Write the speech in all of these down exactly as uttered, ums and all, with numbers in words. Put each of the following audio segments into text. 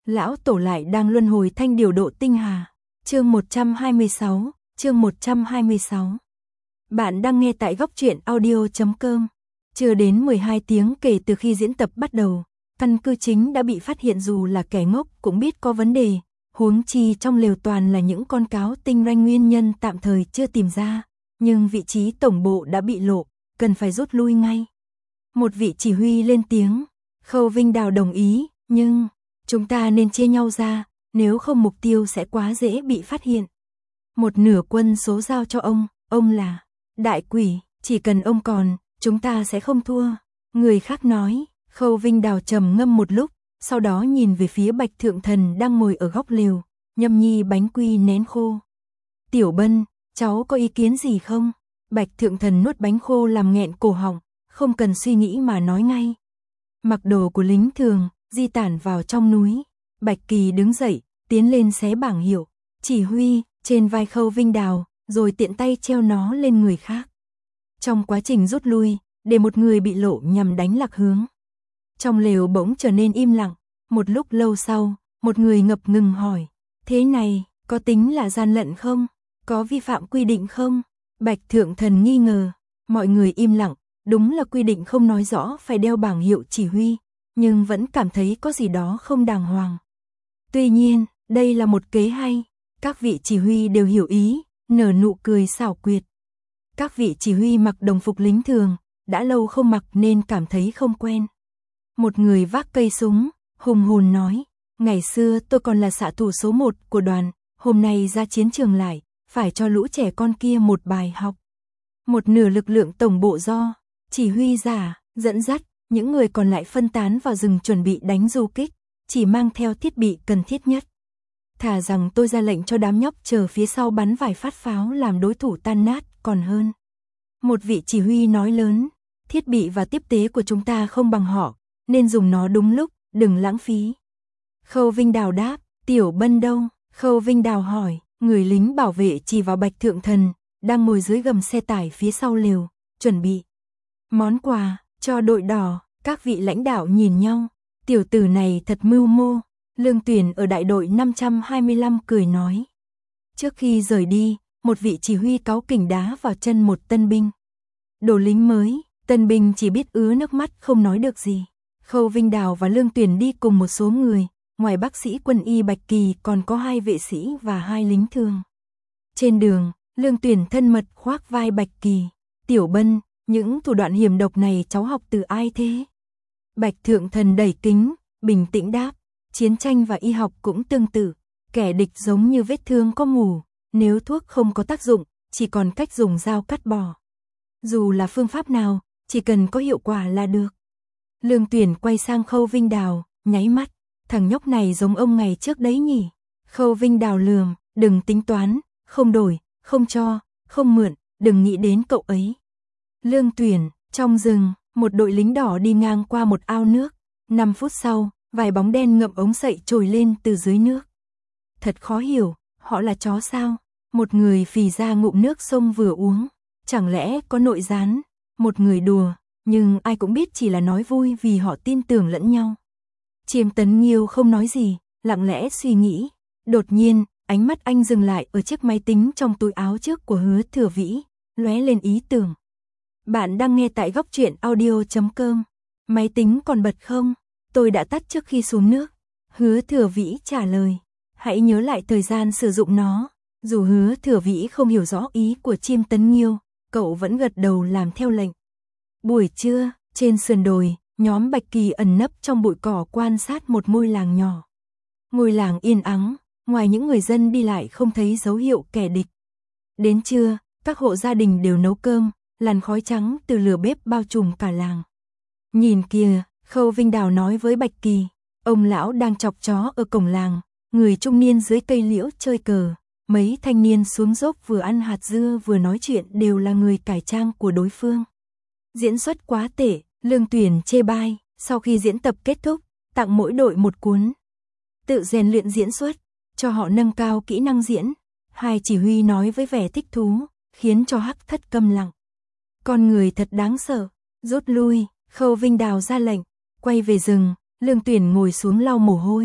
Lão tổ lại đang luân hồi thanh điều độ tinh hà. Chương một trăm hai mươi sáu, chương một trăm hai mươi sáu. Bạn đang nghe tại góc truyện audio chấm com. Chưa đến mười hai tiếng kể từ khi diễn tập bắt đầu, căn cứ chính đã bị phát hiện, dù là kẻ ngốc cũng biết có vấn đề, huống chi trong lều toàn là những con cáo tinh ranh, nguyên nhân tạm thời chưa tìm ra, nhưng vị trí tổng bộ đã bị lộ, cần phải rút lui ngay. Một vị chỉ huy lên tiếng, Khâu Vinh Đào đồng ý, nhưng chúng ta nên chia nhau ra, nếu không mục tiêu sẽ quá dễ bị phát hiện. Một nửa quân số giao cho ông, ông là đại quỷ, chỉ cần ông còn, chúng ta sẽ không thua. Người khác nói. Khâu Vinh Đào trầm ngâm một lúc, sau đó nhìn về phía Bạch Thượng Thần đang ngồi ở góc lều, nhâm nhi bánh quy nén khô. Tiểu Bân, cháu có ý kiến gì không? Bạch Thượng Thần nuốt bánh khô làm nghẹn cổ họng, không cần suy nghĩ mà nói ngay. Mặc đồ của lính thường, di tản vào trong núi. Bạch Kỳ đứng dậy, tiến lên xé bảng hiệu, chỉ huy trên vai Khâu Vinh Đào, rồi tiện tay treo nó lên người khác. Trong quá trình rút lui, để một người bị lộ nhằm đánh lạc hướng. Trong lều bỗng trở nên im lặng, một lúc lâu sau, một người ngập ngừng hỏi, thế này, có tính là gian lận không? Có vi phạm quy định không? Bạch Thượng Thần nghi ngờ, mọi người im lặng, đúng là quy định không nói rõ phải đeo bảng hiệu chỉ huy, nhưng vẫn cảm thấy có gì đó không đàng hoàng. Tuy nhiên, đây là một kế hay, các vị chỉ huy đều hiểu ý, nở nụ cười xảo quyệt. Các vị chỉ huy mặc đồng phục lính thường, đã lâu không mặc nên cảm thấy không quen. Một người vác cây súng, hùng hồn nói, ngày xưa tôi còn là xạ thủ số một của đoàn, hôm nay ra chiến trường lại, phải cho lũ trẻ con kia một bài học. Một nửa lực lượng tổng bộ do chỉ huy giả dẫn dắt, những người còn lại phân tán vào rừng chuẩn bị đánh du kích, chỉ mang theo thiết bị cần thiết nhất. Thà rằng tôi ra lệnh cho đám nhóc chờ phía sau bắn vài phát pháo làm đối thủ tan nát còn hơn. Một vị chỉ huy nói lớn, thiết bị và tiếp tế của chúng ta không bằng họ, nên dùng nó đúng lúc, đừng lãng phí. Khâu Vinh Đào đáp, Tiểu Bân đâu? Khâu Vinh Đào hỏi, người lính bảo vệ chỉ vào Bạch Thượng Thần, đang ngồi dưới gầm xe tải phía sau lều, chuẩn bị món quà cho đội đỏ. Các vị lãnh đạo nhìn nhau, tiểu tử này thật mưu mô. Lương Tuyển ở đại đội năm trăm hai mươi lăm cười nói. Trước khi rời đi, một vị chỉ huy cáu kỉnh đá vào chân một tân binh. Đồ lính mới, tân binh chỉ biết ứa nước mắt không nói được gì. Khâu Vinh Đào và Lương Tuyển đi cùng một số người, ngoài bác sĩ quân y Bạch Kỳ còn có hai vệ sĩ và hai lính thường. Trên đường, Lương Tuyển thân mật khoác vai Bạch Kỳ, Tiểu Bân, những thủ đoạn hiểm độc này cháu học từ ai thế? Bạch Thượng Thần đẩy kính, bình tĩnh đáp, chiến tranh và y học cũng tương tự, kẻ địch giống như vết thương có mủ, nếu thuốc không có tác dụng, chỉ còn cách dùng dao cắt bỏ. Dù là phương pháp nào, chỉ cần có hiệu quả là được. Lương Tuyển quay sang Khâu Vinh Đào, nháy mắt, thằng nhóc này giống ông ngày trước đấy nhỉ? Khâu Vinh Đào lườm, đừng tính toán, không đổi, không cho, không mượn, đừng nghĩ đến cậu ấy. Lương Tuyển, trong rừng, một đội lính đỏ đi ngang qua một ao nước, năm phút sau, vài bóng đen ngậm ống sậy trồi lên từ dưới nước. Thật khó hiểu, họ là chó sao? Một người phì ra ngụm nước sông vừa uống, chẳng lẽ có nội gián? Một người đùa, nhưng ai cũng biết chỉ là nói vui vì họ tin tưởng lẫn nhau. Chiêm Tấn Nghiêu không nói gì, lặng lẽ suy nghĩ. Đột nhiên, ánh mắt anh dừng lại ở chiếc máy tính trong túi áo trước của Hứa Thừa Vĩ, lóe lên ý tưởng. Bạn đang nghe tại góc truyện audio chấm com. Máy tính còn bật không? Tôi đã tắt trước khi xuống nước. Hứa Thừa Vĩ trả lời. Hãy nhớ lại thời gian sử dụng nó. Dù Hứa Thừa Vĩ không hiểu rõ ý của Chiêm Tấn Nghiêu, cậu vẫn gật đầu làm theo lệnh. Buổi trưa, trên sườn đồi, nhóm Bạch Kỳ ẩn nấp trong bụi cỏ quan sát một ngôi làng nhỏ. Ngôi làng yên ắng, ngoài những người dân đi lại không thấy dấu hiệu kẻ địch. Đến trưa, các hộ gia đình đều nấu cơm, làn khói trắng từ lửa bếp bao trùm cả làng. Nhìn kìa, Khâu Vinh Đào nói với Bạch Kỳ, ông lão đang chọc chó ở cổng làng, người trung niên dưới cây liễu chơi cờ, mấy thanh niên xuống dốc vừa ăn hạt dưa vừa nói chuyện đều là người cải trang của đối phương. Diễn xuất quá tệ, Lương Tuyển chê bai, sau khi diễn tập kết thúc, tặng mỗi đội một cuốn tự rèn luyện diễn xuất, cho họ nâng cao kỹ năng diễn. Hai chỉ huy nói với vẻ thích thú, khiến cho Hắc Thất câm lặng. Con người thật đáng sợ, rút lui. Khâu Vinh Đào ra lệnh, quay về rừng, Lương Tuyển ngồi xuống lau mồ hôi.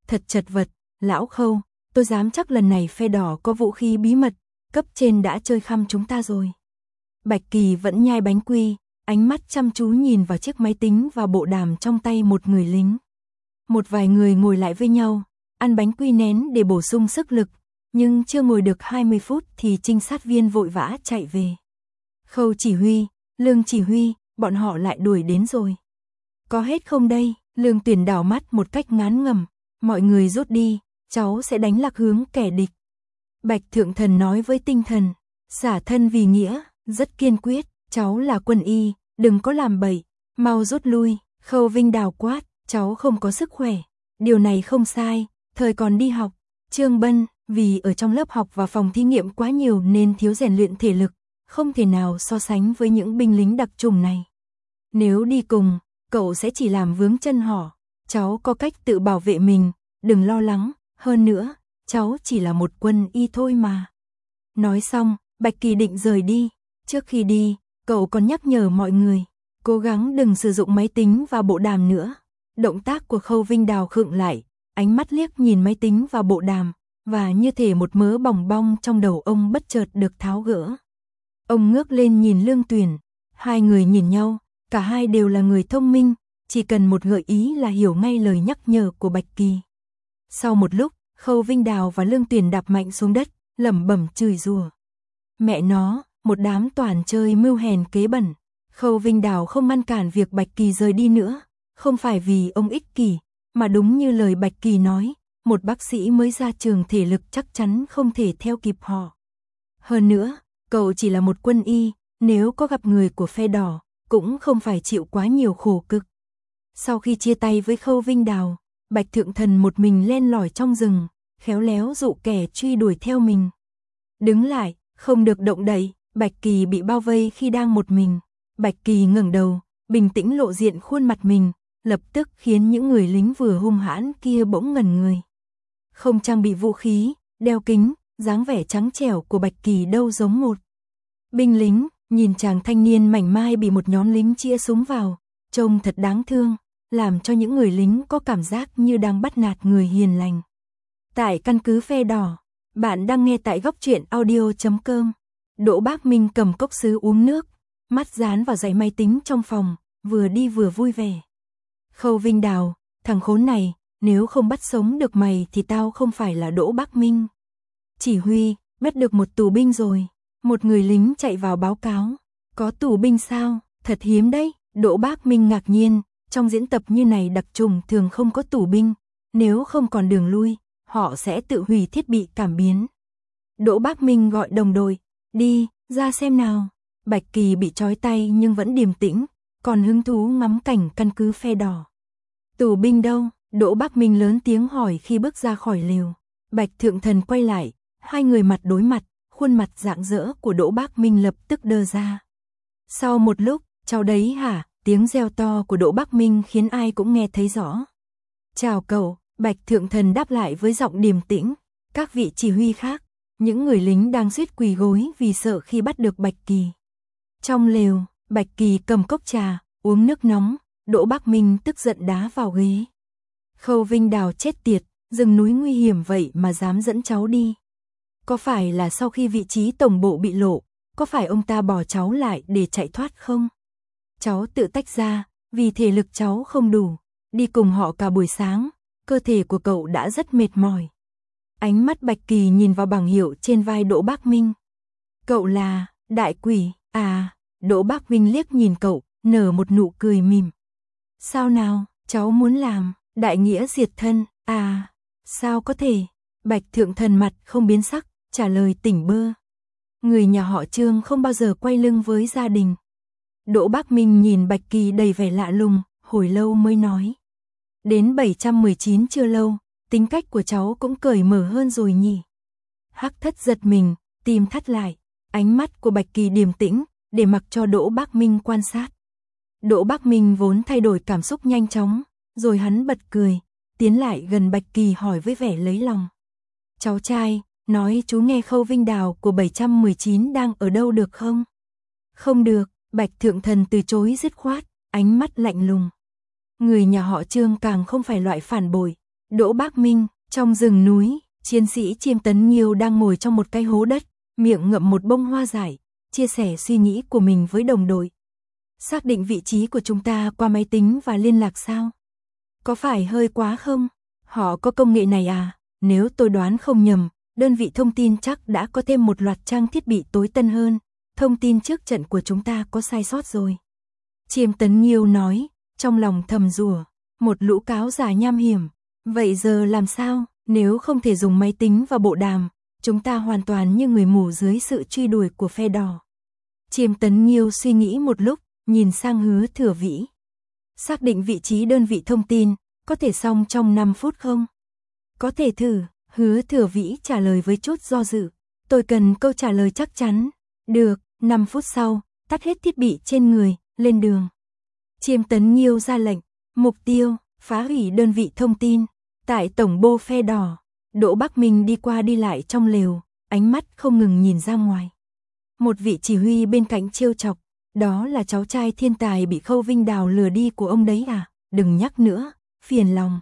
thật chật vật, lão Khâu, tôi dám chắc lần này phe đỏ có vũ khí bí mật, cấp trên đã chơi khăm chúng ta rồi. Bạch Kỳ vẫn nhai bánh quy, ánh mắt chăm chú nhìn vào chiếc máy tính và bộ đàm trong tay một người lính. Một vài người ngồi lại với nhau, ăn bánh quy nén để bổ sung sức lực, nhưng chưa ngồi được hai mươi phút thì trinh sát viên vội vã chạy về. Khâu chỉ huy, Lương chỉ huy, bọn họ lại đuổi đến rồi. Có hết không đây? Lương Tuyển đảo mắt một cách ngán ngẩm, mọi người rút đi, cháu sẽ đánh lạc hướng kẻ địch. Bạch Thượng Thần nói với tinh thần, xả thân vì nghĩa, rất kiên quyết, cháu là quân y, đừng có làm bậy, mau rút lui. Khâu Vinh Đào quát, cháu không có sức khỏe, điều này không sai, thời còn đi học. Trương Bân, vì ở trong lớp học và phòng thí nghiệm quá nhiều nên thiếu rèn luyện thể lực, không thể nào so sánh với những binh lính đặc chủng này. Nếu đi cùng, cậu sẽ chỉ làm vướng chân họ, cháu có cách tự bảo vệ mình, đừng lo lắng, hơn nữa, cháu chỉ là một quân y thôi mà. Nói xong, Bạch Kỳ định rời đi, trước khi đi, cậu còn nhắc nhở mọi người, cố gắng đừng sử dụng máy tính và bộ đàm nữa. Động tác của Khâu Vinh Đào khựng lại, ánh mắt liếc nhìn máy tính và bộ đàm, và như thể một mớ bòng bong trong đầu ông bất chợt được tháo gỡ. Ông ngước lên nhìn Lương Tuyển, hai người nhìn nhau, cả hai đều là người thông minh, chỉ cần một gợi ý là hiểu ngay lời nhắc nhở của Bạch Kỳ. Sau một lúc, Khâu Vinh Đào và Lương Tuyển đạp mạnh xuống đất, lẩm bẩm chửi rủa. Mẹ nó, một đám toàn chơi mưu hèn kế bẩn. Khâu Vinh Đào không ngăn cản việc Bạch Kỳ rời đi nữa, không phải vì ông ích kỷ, mà đúng như lời Bạch Kỳ nói, một bác sĩ mới ra trường thể lực chắc chắn không thể theo kịp họ. Hơn nữa, cậu chỉ là một quân y, nếu có gặp người của phe đỏ, cũng không phải chịu quá nhiều khổ cực. Sau khi chia tay với Khâu Vinh Đào, Bạch Thượng Thần một mình len lỏi trong rừng, khéo léo dụ kẻ truy đuổi theo mình. Đứng lại, không được động đậy, Bạch Kỳ bị bao vây khi đang một mình. Bạch Kỳ ngẩng đầu, bình tĩnh lộ diện khuôn mặt mình, lập tức khiến những người lính vừa hung hãn kia bỗng ngẩn người. Không trang bị vũ khí, đeo kính, dáng vẻ trắng trẻo của Bạch Kỳ đâu giống một binh lính, nhìn chàng thanh niên mảnh mai bị một nhóm lính chĩa súng vào, trông thật đáng thương, làm cho những người lính có cảm giác như đang bắt nạt người hiền lành. Tại căn cứ phe đỏ, bạn đang nghe tại góc truyện audio chấm com. Đỗ Bác Minh cầm cốc sứ uống nước, mắt dán vào dãy máy tính trong phòng, vừa đi vừa vui vẻ. Khâu Vinh Đào, thằng khốn này, nếu không bắt sống được mày thì tao không phải là Đỗ Bác Minh. Chỉ huy, bắt được một tù binh rồi. Một người lính chạy vào báo cáo. Có tù binh sao? Thật hiếm đấy. Đỗ Bác Minh ngạc nhiên, trong diễn tập như này đặc trùng thường không có tù binh. Nếu không còn đường lui, họ sẽ tự hủy thiết bị cảm biến. Đỗ Bác Minh gọi đồng đội, đi, ra xem nào. Bạch Kỳ bị trói tay nhưng vẫn điềm tĩnh, còn hứng thú ngắm cảnh căn cứ phe đỏ. Tù binh đâu? Đỗ Bác Minh lớn tiếng hỏi khi bước ra khỏi lều. Bạch Thượng Thần quay lại, hai người mặt đối mặt, khuôn mặt rạng rỡ của Đỗ Bác Minh lập tức đơ ra. Sau một lúc, cháu đấy hả? Tiếng reo to của Đỗ Bác Minh khiến ai cũng nghe thấy rõ. Chào cậu, Bạch Thượng Thần đáp lại với giọng điềm tĩnh. Các vị chỉ huy khác, những người lính đang suýt quỳ gối vì sợ khi bắt được Bạch Kỳ. Trong lều, Bạch Kỳ cầm cốc trà, uống nước nóng, Đỗ Bác Minh tức giận đá vào ghế. Khâu Vinh Đào chết tiệt, rừng núi nguy hiểm vậy mà dám dẫn cháu đi. Có phải là sau khi vị trí tổng bộ bị lộ, có phải ông ta bỏ cháu lại để chạy thoát không? Cháu tự tách ra, vì thể lực cháu không đủ, đi cùng họ cả buổi sáng, cơ thể của cậu đã rất mệt mỏi. Ánh mắt Bạch Kỳ nhìn vào bảng hiệu trên vai Đỗ Bác Minh. Cậu là, đại quỷ, à, Đỗ Bác Minh liếc nhìn cậu, nở một nụ cười mỉm. Sao nào, cháu muốn làm, đại nghĩa diệt thân, à, sao có thể? Bạch Thượng Thần mặt không biến sắc, trả lời tỉnh bơ. Người nhà họ Trương không bao giờ quay lưng với gia đình. Đỗ Bác Minh nhìn Bạch Kỳ đầy vẻ lạ lùng, hồi lâu mới nói. Đến bảy trăm mười chín chưa lâu, tính cách của cháu cũng cởi mở hơn rồi nhỉ. Hắc Thất giật mình, tim thắt lại, ánh mắt của Bạch Kỳ điềm tĩnh, để mặc cho Đỗ Bác Minh quan sát. Đỗ Bác Minh vốn thay đổi cảm xúc nhanh chóng, rồi hắn bật cười, tiến lại gần Bạch Kỳ hỏi với vẻ lấy lòng. Cháu trai, nói chú nghe Khâu Vinh Đào của bảy trăm mười chín đang ở đâu được không? Không được, Bạch Thượng Thần từ chối dứt khoát, ánh mắt lạnh lùng. Người nhà họ Trương càng không phải loại phản bội, Đỗ Bác Minh, trong rừng núi, chiến sĩ Chiêm Tấn Nghiêu đang ngồi trong một cái hố đất, miệng ngậm một bông hoa dại, chia sẻ suy nghĩ của mình với đồng đội. Xác định vị trí của chúng ta qua máy tính và liên lạc sao? Có phải hơi quá không? Họ có công nghệ này à? Nếu tôi đoán không nhầm, đơn vị thông tin chắc đã có thêm một loạt trang thiết bị tối tân hơn. Thông tin trước trận của chúng ta có sai sót rồi. Chiêm Tấn Nghiêu nói, trong lòng thầm rủa, một lũ cáo già nham hiểm. Vậy giờ làm sao? Nếu không thể dùng máy tính và bộ đàm, chúng ta hoàn toàn như người mù dưới sự truy đuổi của phe đỏ. Chiêm Tấn Nghiêu suy nghĩ một lúc, nhìn sang Hứa Thừa Vĩ. Xác định vị trí đơn vị thông tin, có thể xong trong năm phút không? Có thể thử, Hứa Thừa Vĩ trả lời với chút do dự. Tôi cần câu trả lời chắc chắn. Được, năm phút sau, tắt hết thiết bị trên người, lên đường. Chiêm Tấn Nghiêu ra lệnh, mục tiêu, phá hủy đơn vị thông tin. Tại tổng bộ phe đỏ, Đỗ Bác Minh đi qua đi lại trong lều, ánh mắt không ngừng nhìn ra ngoài. Một vị chỉ huy bên cạnh trêu chọc, đó là cháu trai thiên tài bị Khâu Vinh Đào lừa đi của ông đấy à, đừng nhắc nữa, phiền lòng.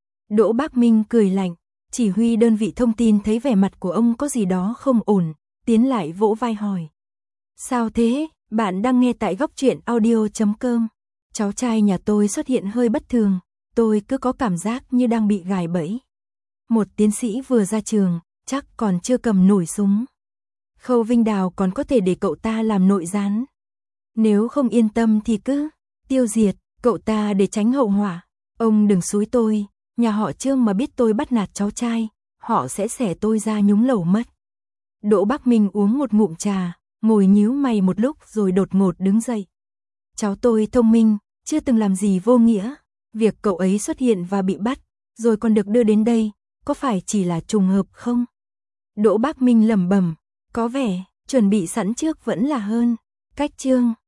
Đỗ Bác Minh cười lạnh, chỉ huy đơn vị thông tin thấy vẻ mặt của ông có gì đó không ổn, tiến lại vỗ vai hỏi. Sao thế, bạn đang nghe tại góc truyện audio chấm com. Cháu trai nhà tôi xuất hiện hơi bất thường, tôi cứ có cảm giác như đang bị gài bẫy. Một tiến sĩ vừa ra trường, chắc còn chưa cầm nổi súng. Khâu Vinh Đào còn có thể để cậu ta làm nội gián. Nếu không yên tâm thì cứ tiêu diệt cậu ta để tránh hậu họa. Ông đừng xúi tôi, nhà họ Trương mà biết tôi bắt nạt cháu trai, họ sẽ xẻ tôi ra nhúng lẩu mất. Đỗ Bác Minh uống một ngụm trà, ngồi nhíu mày một lúc rồi đột ngột đứng dậy. Cháu tôi thông minh, chưa từng làm gì vô nghĩa. Việc cậu ấy xuất hiện và bị bắt, rồi còn được đưa đến đây, có phải chỉ là trùng hợp không? Đỗ Bác Minh lẩm bẩm, có vẻ, chuẩn bị sẵn trước vẫn là hơn. Cách Trương